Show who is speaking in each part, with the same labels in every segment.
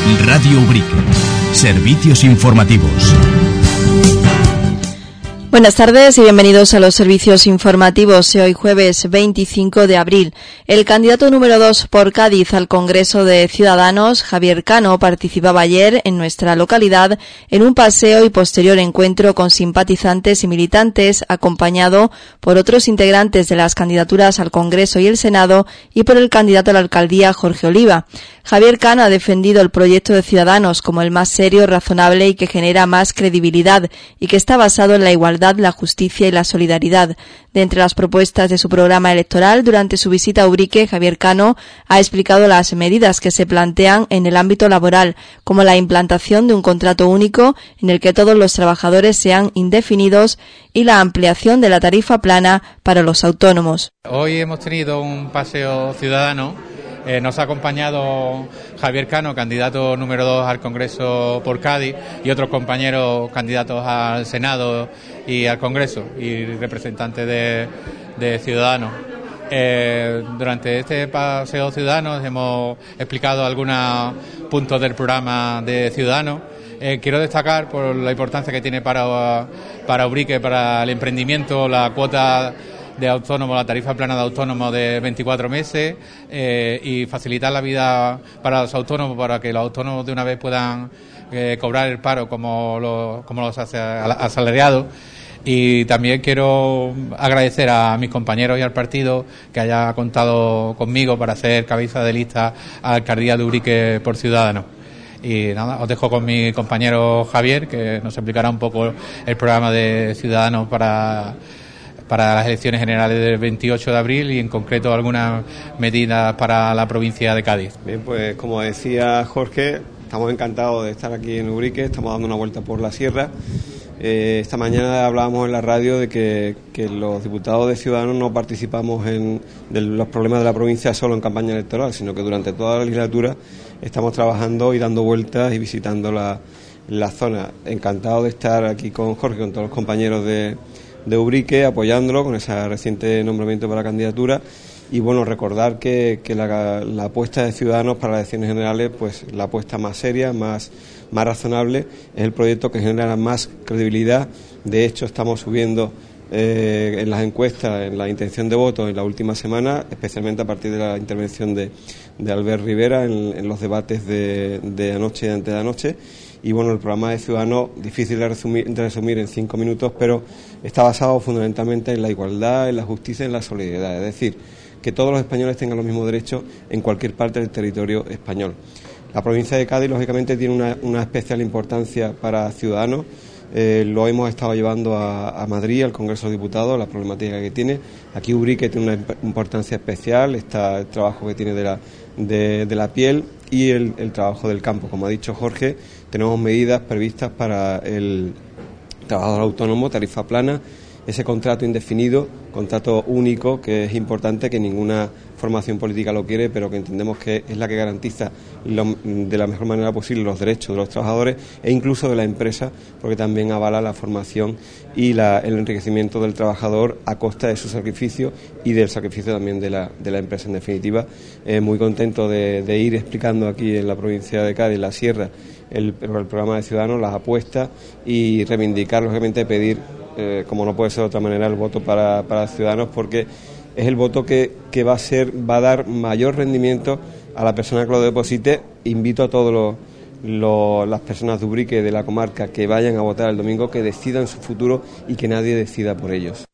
Speaker 1: Radio Ubrique. Servicios informativos.
Speaker 2: Buenas tardes y bienvenidos a los servicios informativos. Hoy jueves 25 de abril. El candidato número 2 por Cádiz al Congreso de Ciudadanos, Javier Cano, participaba ayer en nuestra localidad en un paseo y posterior encuentro con simpatizantes y militantes, acompañado por otros integrantes de las candidaturas al Congreso y el Senado y por el candidato a la alcaldía, Jorge Oliva. Javier Cano ha defendido el proyecto de Ciudadanos como el más serio, razonable y que genera más credibilidad y que está basado en la igualdad, la justicia y la solidaridad. De entre las propuestas de su programa electoral, durante su visita a Ubrique, Javier Cano ha explicado las medidas que se plantean en el ámbito laboral, como la implantación de un contrato único en el que todos los trabajadores sean indefinidos y la ampliación de la tarifa plana para los autónomos.
Speaker 3: Hoy hemos tenido un paseo ciudadano. Nos ha acompañado Javier Cano, candidato número 2 al Congreso por Cádiz, y otros compañeros candidatos al Senado y al Congreso, y representantes de Ciudadanos. Durante este paseo Ciudadanos hemos explicado algunos puntos del programa de Ciudadanos. Quiero destacar por la importancia que tiene para Ubrique, para el emprendimiento, la cuota de autónomo, la tarifa plana de autónomo de 24 meses y facilitar la vida para los autónomos, para que los autónomos de una vez puedan cobrar el paro como los asalariados. Y también quiero agradecer a mis compañeros y al partido que haya contado conmigo para ser cabeza de lista a la alcaldía de Ubrique por Ciudadanos. Y nada, os dejo con mi compañero Javier, que nos explicará un poco el programa de Ciudadanos para las elecciones generales del 28 de abril y en concreto algunas medidas para la provincia de Cádiz.
Speaker 4: Bien, pues como decía Jorge, estamos encantados de estar aquí en Ubrique, estamos dando una vuelta por la sierra. Esta mañana hablábamos en la radio de que los diputados de Ciudadanos no participamos de los problemas de la provincia solo en campaña electoral, sino que durante toda la legislatura estamos trabajando y dando vueltas y visitando la zona. Encantado de estar aquí con Jorge, con todos los compañeros de Ubrique, apoyándolo con ese reciente nombramiento para la candidatura. Y bueno, recordar que la apuesta de Ciudadanos para las elecciones generales, pues la apuesta más seria, más razonable, es el proyecto que genera más credibilidad. De hecho, estamos subiendo en las encuestas, en la intención de voto en la última semana, especialmente a partir de la intervención de Albert Rivera en los debates de anoche y de antes de anoche. Y bueno, el programa de Ciudadanos, difícil de resumir en 5 minutos, pero está basado fundamentalmente en la igualdad, en la justicia y en la solidaridad. Es decir, que todos los españoles tengan los mismos derechos en cualquier parte del territorio español. La provincia de Cádiz, lógicamente, tiene una especial importancia para Ciudadanos. Lo hemos estado llevando a Madrid, al Congreso de Diputados, la problemática que tiene. Aquí Ubrique tiene una importancia especial, está el trabajo que tiene de la piel y el trabajo del campo. Como ha dicho Jorge, tenemos medidas previstas para el trabajador autónomo, tarifa plana, ese contrato indefinido, contrato único, que es importante, que ninguna formación política lo quiere, pero que entendemos que es la que garantiza de la mejor manera posible los derechos de los trabajadores e incluso de la empresa, porque también avala la formación y el enriquecimiento del trabajador a costa de su sacrificio y del sacrificio también de la empresa. En definitiva, muy contento de ir explicando aquí en la provincia de Cádiz, la sierra, el programa de Ciudadanos, las apuestas y reivindicar, lógicamente, pedir, como no puede ser de otra manera, el voto para Ciudadanos, porque es el voto que va a dar mayor rendimiento a la persona que lo deposite. Invito a todas las personas de Ubrique, de la comarca, que vayan a votar el domingo, que decidan su futuro y que nadie decida por ellos.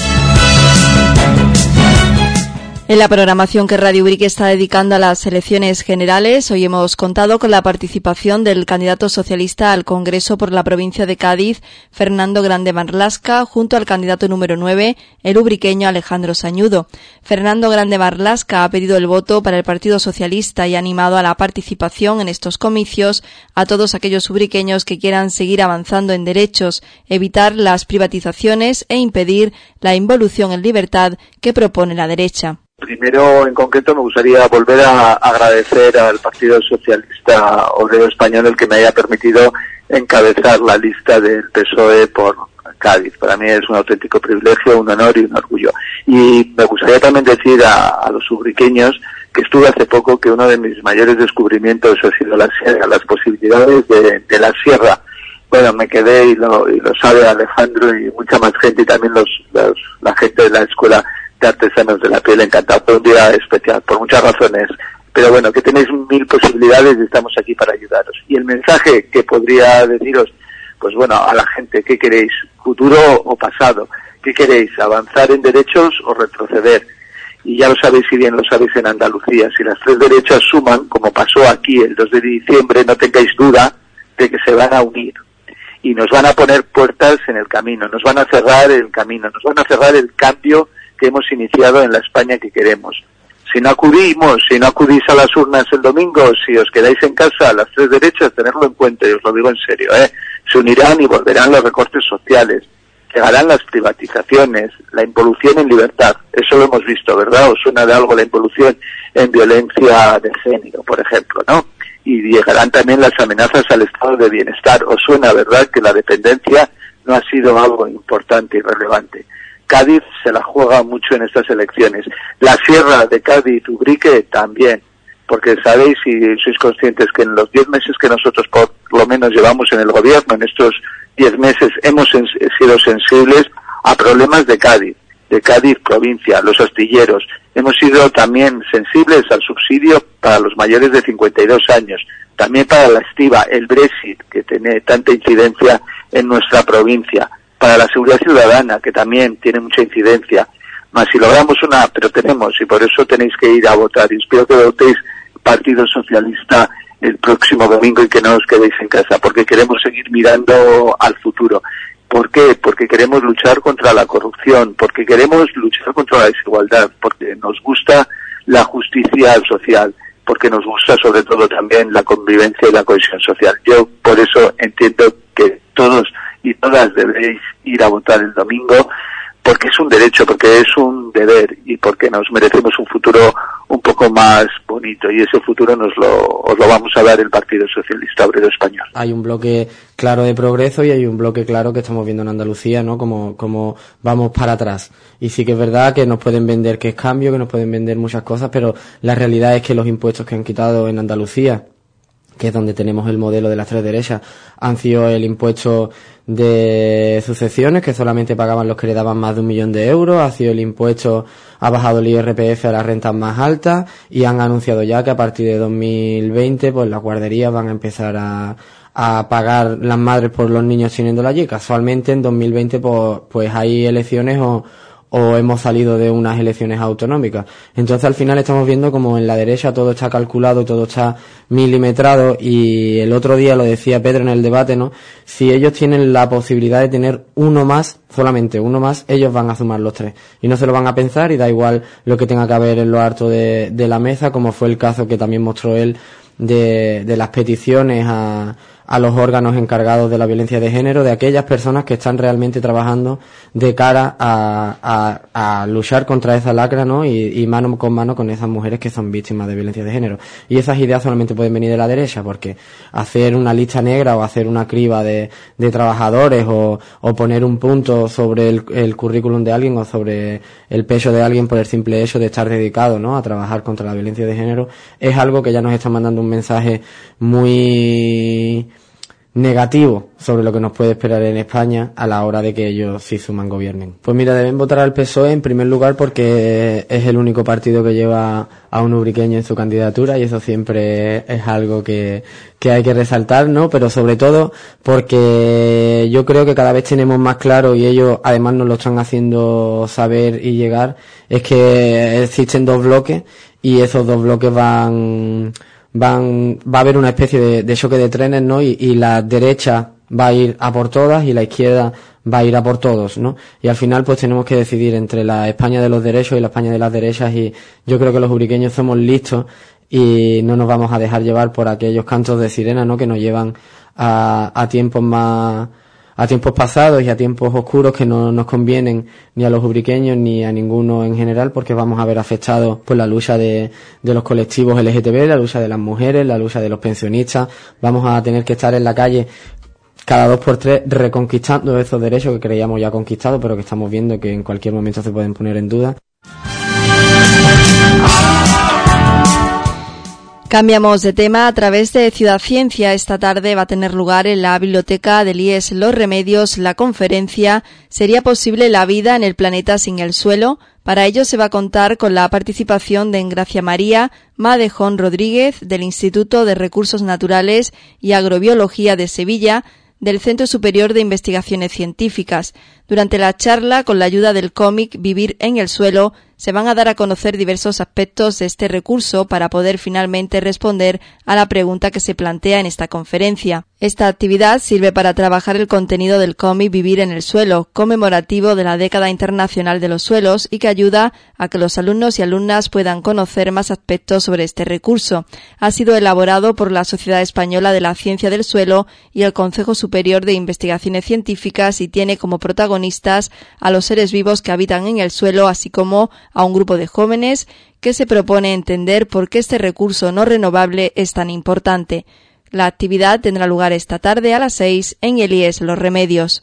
Speaker 2: En la programación que Radio Ubrique está dedicando a las elecciones generales, hoy hemos contado con la participación del candidato socialista al Congreso por la provincia de Cádiz, Fernando Grande Marlasca, junto al candidato número 9, el ubriqueño Alejandro Sañudo. Fernando Grande Marlasca ha pedido el voto para el Partido Socialista y ha animado a la participación en estos comicios a todos aquellos ubriqueños que quieran seguir avanzando en derechos, evitar las privatizaciones e impedir la involución en libertad que propone la derecha.
Speaker 5: Primero, en concreto, me gustaría volver a agradecer al Partido Socialista Obrero Español el que me haya permitido encabezar la lista del PSOE por Cádiz. Para mí es un auténtico privilegio, un honor y un orgullo. Y me gustaría también decir a los ubriqueños que estuve hace poco, que uno de mis mayores descubrimientos ha sido la sierra, las posibilidades de la sierra. Bueno, me quedé, y lo sabe Alejandro y mucha más gente, y también la gente de la Escuela de Artesanos de la Piel, encantado. Fue un día especial, por muchas razones. Pero bueno, que tenéis 1000 posibilidades y estamos aquí para ayudaros. Y el mensaje que podría deciros, pues bueno, a la gente, ¿qué queréis? ¿Futuro o pasado? ¿Qué queréis? ¿Avanzar en derechos o retroceder? Y ya lo sabéis, y bien lo sabéis en Andalucía, si las 3 derechas suman, como pasó aquí el 2 de diciembre, no tengáis duda de que se van a unir. Y nos van a poner puertas en el camino, nos van a cerrar el camino, nos van a cerrar el cambio que hemos iniciado en la España que queremos. Si no acudís a las urnas el domingo, si os quedáis en casa, las 3 derechas, tenerlo en cuenta, y os lo digo en serio, se unirán y volverán los recortes sociales, llegarán las privatizaciones, la involución en libertad, eso lo hemos visto, ¿verdad? ¿Os suena de algo la involución en violencia de género, por ejemplo, no? Y llegarán también las amenazas al estado de bienestar. ¿Os suena, verdad, que la dependencia no ha sido algo importante y relevante? Cádiz se la juega mucho en estas elecciones. La sierra de Cádiz, Ubrique, también. Porque sabéis y sois conscientes que en los 10 meses que nosotros por lo menos llevamos en el gobierno, en estos 10 meses hemos sido sensibles a problemas de Cádiz provincia, los astilleros. Hemos sido también sensibles al subsidio para los mayores de 52 años, también para la estiva, el Brexit, que tiene tanta incidencia en nuestra provincia, para la seguridad ciudadana, que también tiene mucha incidencia. Más si logramos pero tenemos, y por eso tenéis que ir a votar, y espero que votéis Partido Socialista el próximo domingo y que no os quedéis en casa, porque queremos seguir mirando al futuro. ¿Por qué? Porque queremos luchar contra la corrupción, porque queremos luchar contra la desigualdad, porque nos gusta la justicia social, porque nos gusta sobre todo también la convivencia y la cohesión social. Yo por eso entiendo que todos y todas debéis ir a votar el domingo, porque es un derecho, porque es un deber y porque nos merecemos un futuro un poco más bonito, y ese futuro os lo vamos a dar el Partido Socialista Obrero Español.
Speaker 6: Hay un bloque claro de progreso y hay un bloque claro que estamos viendo en Andalucía, ¿no? Como vamos para atrás. Y sí que es verdad que nos pueden vender que es cambio, que nos pueden vender muchas cosas, pero la realidad es que los impuestos que han quitado en Andalucía, que es donde tenemos el modelo de las 3 derechas, han sido el impuesto de sucesiones, que solamente pagaban los que le daban más de 1 millón de euros, ha sido el impuesto, ha bajado el IRPF a las rentas más altas, y han anunciado ya que a partir de 2020, pues las guarderías van a empezar a pagar las madres por los niños teniéndolo allí. Casualmente en 2020 pues hay elecciones o hemos salido de unas elecciones autonómicas. Entonces al final estamos viendo como en la derecha todo está calculado, todo está milimetrado, y el otro día lo decía Pedro en el debate, ¿no? Si ellos tienen la posibilidad de tener uno más, solamente uno más, ellos van a sumar los 3. Y no se lo van a pensar, y da igual lo que tenga que haber en lo alto de la mesa, como fue el caso que también mostró él de las peticiones a los órganos encargados de la violencia de género, de aquellas personas que están realmente trabajando de cara a luchar contra esa lacra, ¿no? Y mano con mano con esas mujeres que son víctimas de violencia de género. Y esas ideas solamente pueden venir de la derecha, porque hacer una lista negra o hacer una criba de trabajadores o poner un punto sobre el currículum de alguien o sobre el peso de alguien por el simple hecho de estar dedicado, ¿no?, a trabajar contra la violencia de género, es algo que ya nos está mandando un mensaje muy negativo sobre lo que nos puede esperar en España a la hora de que ellos, si suman, gobiernen. Pues mira, deben votar al PSOE en primer lugar porque es el único partido que lleva a un ubriqueño en su candidatura, y eso siempre es algo que hay que resaltar, ¿no? Pero sobre todo porque yo creo que cada vez tenemos más claro, y ellos además nos lo están haciendo saber y llegar, es que existen 2 bloques, y esos 2 bloques va a haber una especie de choque de trenes, ¿no? Y la derecha va a ir a por todas y la izquierda va a ir a por todos, ¿no? Y al final pues tenemos que decidir entre la España de los derechos y la España de las derechas, y yo creo que los ubriqueños somos listos y no nos vamos a dejar llevar por aquellos cantos de sirena, ¿no?, que nos llevan a tiempos pasados y a tiempos oscuros que no nos convienen ni a los ubriqueños ni a ninguno en general, porque vamos a ver afectados pues la lucha de los colectivos LGTB, la lucha de las mujeres, la lucha de los pensionistas. Vamos a tener que estar en la calle cada 2 por 3 reconquistando esos derechos que creíamos ya conquistados, pero que estamos viendo que en cualquier momento se pueden poner en duda.
Speaker 2: Cambiamos de tema. A través de Ciudad Ciencia, esta tarde va a tener lugar en la biblioteca del IES Los Remedios la conferencia ¿Sería posible la vida en el planeta sin el suelo? Para ello se va a contar con la participación de Engracia María Madejón Rodríguez del Instituto de Recursos Naturales y Agrobiología de Sevilla, del Centro Superior de Investigaciones Científicas. Durante la charla, con la ayuda del cómic Vivir en el Suelo, se van a dar a conocer diversos aspectos de este recurso para poder finalmente responder a la pregunta que se plantea en esta conferencia. Esta actividad sirve para trabajar el contenido del cómic Vivir en el Suelo, conmemorativo de la Década Internacional de los Suelos, y que ayuda a que los alumnos y alumnas puedan conocer más aspectos sobre este recurso. Ha sido elaborado por la Sociedad Española de la Ciencia del Suelo y el Consejo Superior de Investigaciones Científicas y tiene como protagonistas a los seres vivos que habitan en el suelo, así como a un grupo de jóvenes que se propone entender por qué este recurso no renovable es tan importante. La actividad tendrá lugar esta tarde a las 6 en el IES Los Remedios.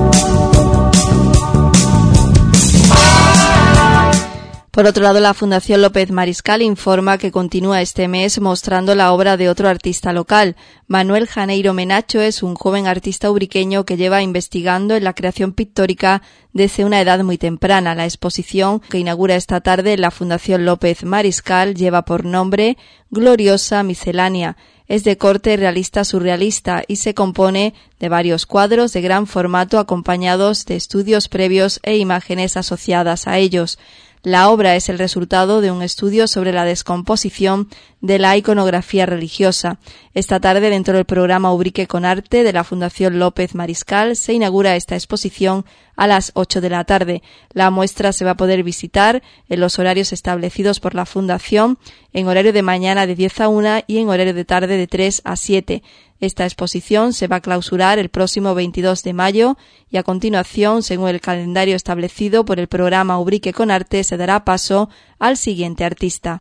Speaker 2: Por otro lado, la Fundación López Mariscal informa que continúa este mes mostrando la obra de otro artista local. Manuel Janeiro Menacho es un joven artista ubriqueño que lleva investigando en la creación pictórica desde una edad muy temprana. La exposición que inaugura esta tarde en la Fundación López Mariscal lleva por nombre Gloriosa Miscelánea. Es de corte realista surrealista y se compone de varios cuadros de gran formato acompañados de estudios previos e imágenes asociadas a ellos. La obra es el resultado de un estudio sobre la descomposición de la iconografía religiosa. Esta tarde, dentro del programa Ubrique con Arte de la Fundación López Mariscal, se inaugura esta exposición a las 8 de la tarde. La muestra se va a poder visitar en los horarios establecidos por la Fundación, en horario de mañana de 10 a 1 y en horario de tarde de 3 a 7. Esta exposición se va a clausurar el próximo 22 de mayo y a continuación, según el calendario establecido por el programa Ubrique con Arte, se dará paso al siguiente artista.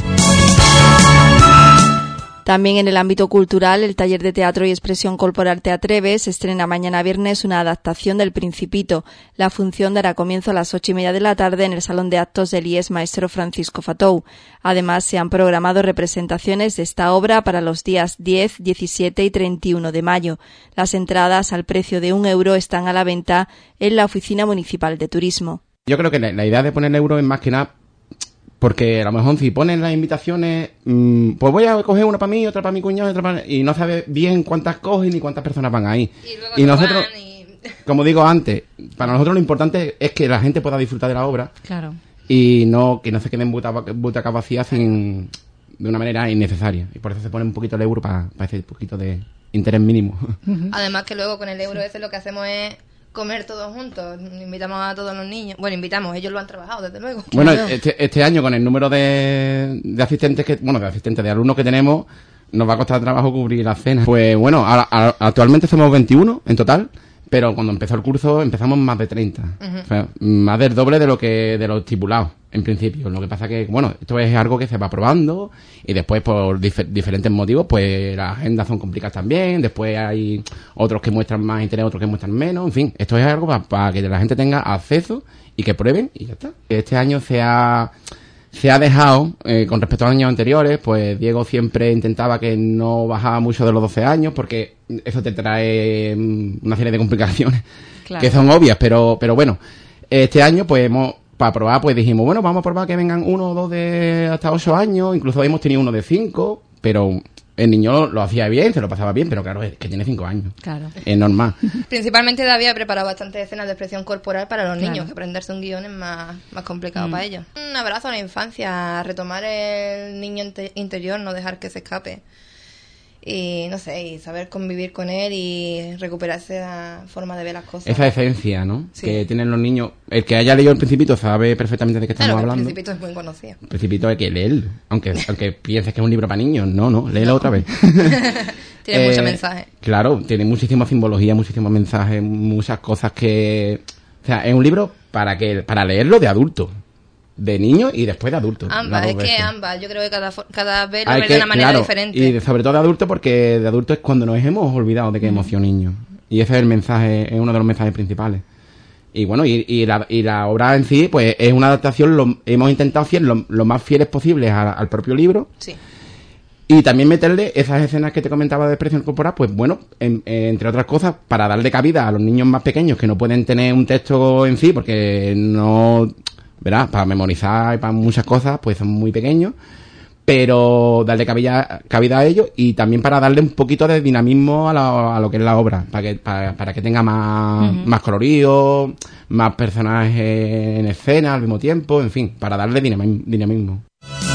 Speaker 2: También en el ámbito cultural, el taller de teatro y expresión corporal Te Atreves estrena mañana viernes una adaptación del Principito. La función dará comienzo a las 8:30 de la tarde en el Salón de Actos del IES Maestro Francisco Fatou. Además, se han programado representaciones de esta obra para los días 10, 17 y 31 de mayo. Las entradas al precio de €1 están a la venta en la Oficina Municipal de Turismo.
Speaker 7: Yo creo que la idea de poner el euro es más que nada porque a lo mejor si ponen las invitaciones, pues voy a coger una para mí, otra para mi cuñado, otra para... y no sabe bien cuántas cogen ni cuántas personas van ahí. Y nosotros, como digo antes, para nosotros lo importante es que la gente pueda disfrutar de la obra. Claro. Y que no se queden butacas vacías de una manera innecesaria. Y por eso se pone un poquito el euro para ese poquito de interés mínimo.
Speaker 8: Además que luego con el euro ese lo que hacemos es comer todos juntos. Invitamos a todos los niños. Bueno, ellos lo han trabajado, desde luego.
Speaker 7: Bueno, este año con el número de asistentes de alumnos que tenemos, nos va a costar trabajo cubrir la cena. Pues bueno, actualmente somos 21 en total, pero cuando empezó el curso empezamos más de 30. Uh-huh. O sea, más del doble de lo estipulado en principio. Lo que pasa que, bueno, esto es algo que se va probando y después por diferentes motivos, pues las agendas son complicadas también. Después hay otros que muestran más interés, otros que muestran menos. En fin, esto es algo para que la gente tenga acceso y que prueben y ya está. Este año se ha dejado, con respecto a años anteriores, pues Diego siempre intentaba que no bajaba mucho de los 12 años porque eso te trae una serie de complicaciones, claro, que son obvias, pero bueno, este año pues para probar pues dijimos, bueno, vamos a probar que vengan 1 o 2 de hasta 8 años, incluso hemos tenido uno de 5, pero el niño lo hacía bien, se lo pasaba bien, pero claro, es que tiene 5 años. Claro. Es normal.
Speaker 8: Principalmente David ha preparado bastantes escenas de expresión corporal para los niños, que aprenderse un guión es más complicado para ellos. Un abrazo a la infancia, a retomar el niño interior, no dejar que se escape. Y no sé, y saber convivir con él y recuperar esa forma de ver las cosas.
Speaker 7: Esa esencia, ¿no? Sí. Que tienen los niños. El que haya leído El Principito sabe perfectamente de qué estamos hablando. El
Speaker 8: Principito es muy conocido.
Speaker 7: El Principito hay que leerlo. Aunque pienses que es un libro para niños, no, léelo otra vez.
Speaker 8: Tiene mucho mensaje.
Speaker 7: Claro, tiene muchísima simbología, muchísimos mensajes, muchas cosas que... O sea, es un libro para leerlo de adulto. De niño y después de adulto.
Speaker 8: Ambas, es que ambas. Yo creo que cada vez lo ve de una manera diferente.
Speaker 7: Y sobre todo de adulto, porque de adulto es cuando nos hemos olvidado de que hemos sido niños. Y ese es el mensaje, es uno de los mensajes principales. Y bueno, y la obra en sí, pues es una adaptación, hemos intentado ser lo más fieles posibles al propio libro.
Speaker 8: Sí.
Speaker 7: Y también meterle esas escenas que te comentaba de expresión corporal, pues bueno, entre otras cosas, para darle cabida a los niños más pequeños que no pueden tener un texto en sí, porque no, ¿verdad? Para memorizar y para muchas cosas, pues son muy pequeños, pero darle cabida a ellos y también para darle un poquito de dinamismo a lo que es la obra, para que tenga más colorido, más personajes en escena al mismo tiempo, en fin, para darle dinamismo.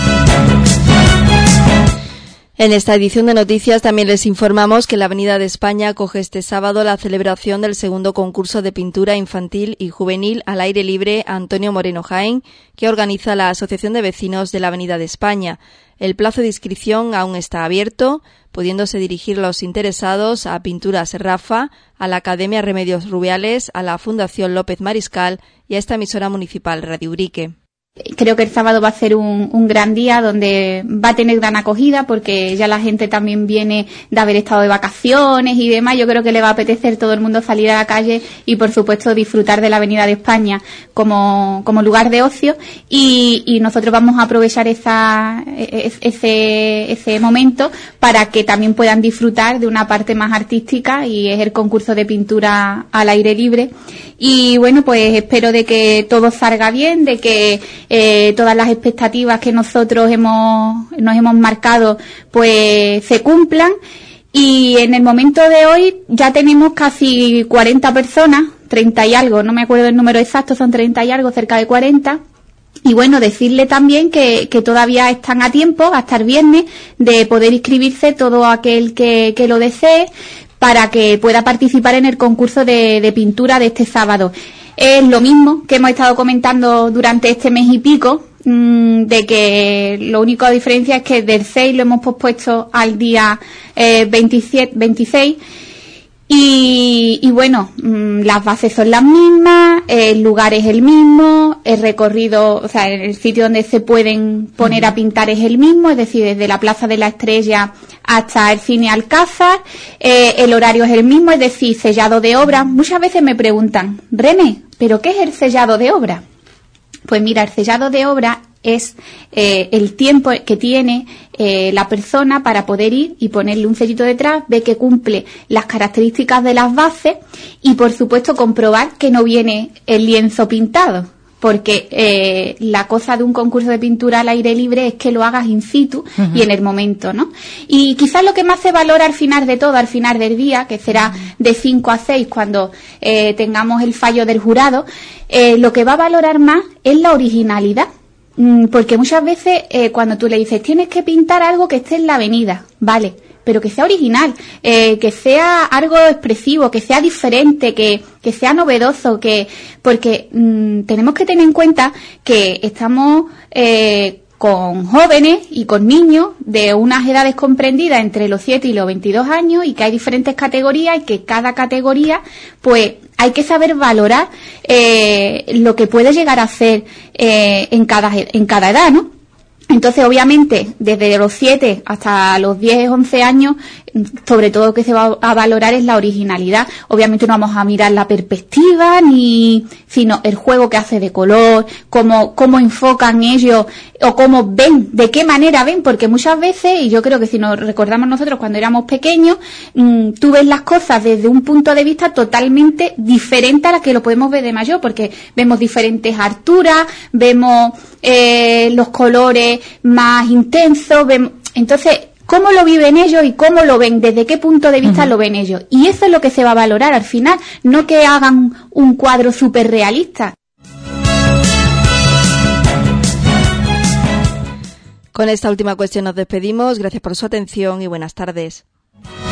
Speaker 2: En esta edición de noticias también les informamos que la Avenida de España acoge este sábado la celebración del segundo concurso de pintura infantil y juvenil al aire libre Antonio Moreno Jaén, que organiza la Asociación de Vecinos de la Avenida de España. El plazo de inscripción aún está abierto, pudiéndose dirigir los interesados a Pinturas Rafa, a la Academia Remedios Rubiales, a la Fundación López Mariscal y a esta emisora municipal Radio Ubrique.
Speaker 9: Creo que el sábado va a ser un gran día donde va a tener gran acogida porque ya la gente también viene de haber estado de vacaciones y demás. Yo creo que le va a apetecer todo el mundo salir a la calle y, por supuesto, disfrutar de la Avenida de España como lugar de ocio y nosotros vamos a aprovechar ese momento para que también puedan disfrutar de una parte más artística y es el concurso de pintura al aire libre. Y bueno, pues espero de que todo salga bien, de que todas las expectativas que nosotros nos hemos marcado pues se cumplan. Y en el momento de hoy ya tenemos casi 40 personas, 30 y algo, no me acuerdo el número exacto, son 30 y algo, cerca de 40. Y bueno, decirle también que todavía están a tiempo, hasta el viernes, de poder inscribirse todo aquel que lo desee, para que pueda participar en el concurso de pintura de este sábado. Es lo mismo que hemos estado comentando durante este mes y pico, de que lo único a diferencia es que del 6 lo hemos pospuesto al día 26. Y bueno, las bases son las mismas, el lugar es el mismo, el recorrido, o sea, el sitio donde se pueden poner a pintar es el mismo, es decir, desde la Plaza de la Estrella hasta el Cine Alcázar, el horario es el mismo, es decir, sellado de obra. Muchas veces me preguntan, René, ¿pero qué es el sellado de obra? Pues mira, el sellado de obra es el tiempo que tiene la persona para poder ir y ponerle un sellito detrás, ver que cumple las características de las bases y, por supuesto, comprobar que no viene el lienzo pintado. Porque la cosa de un concurso de pintura al aire libre es que lo hagas in situ y en el momento, ¿no? Y quizás lo que más se valora al final de todo, al final del día, que será de 5 a 6 cuando tengamos el fallo del jurado, lo que va a valorar más es la originalidad. Porque muchas veces cuando tú le dices tienes que pintar algo que esté en la avenida, vale, pero que sea original, que sea algo expresivo, que sea diferente, que sea novedoso, porque tenemos que tener en cuenta que estamos con jóvenes y con niños de unas edades comprendidas entre los 7 y los 22 años y que hay diferentes categorías y que cada categoría pues hay que saber valorar lo que puede llegar a ser en cada edad, ¿no? Entonces, obviamente, desde los 7 hasta los 10, 11 años, sobre todo lo que se va a valorar es la originalidad. Obviamente no vamos a mirar la perspectiva, sino el juego que hace de color, cómo enfocan ellos, o cómo ven, de qué manera ven, porque muchas veces, y yo creo que si nos recordamos nosotros cuando éramos pequeños, tú ves las cosas desde un punto de vista totalmente diferente a la que lo podemos ver de mayor, porque vemos diferentes alturas, vemos los colores más intensos, entonces cómo lo viven ellos y cómo lo ven, desde qué punto de vista lo ven ellos. Y eso es lo que se va a valorar al final, no que hagan un cuadro súper realista.
Speaker 2: Con esta última cuestión nos despedimos. Gracias por su atención y buenas tardes.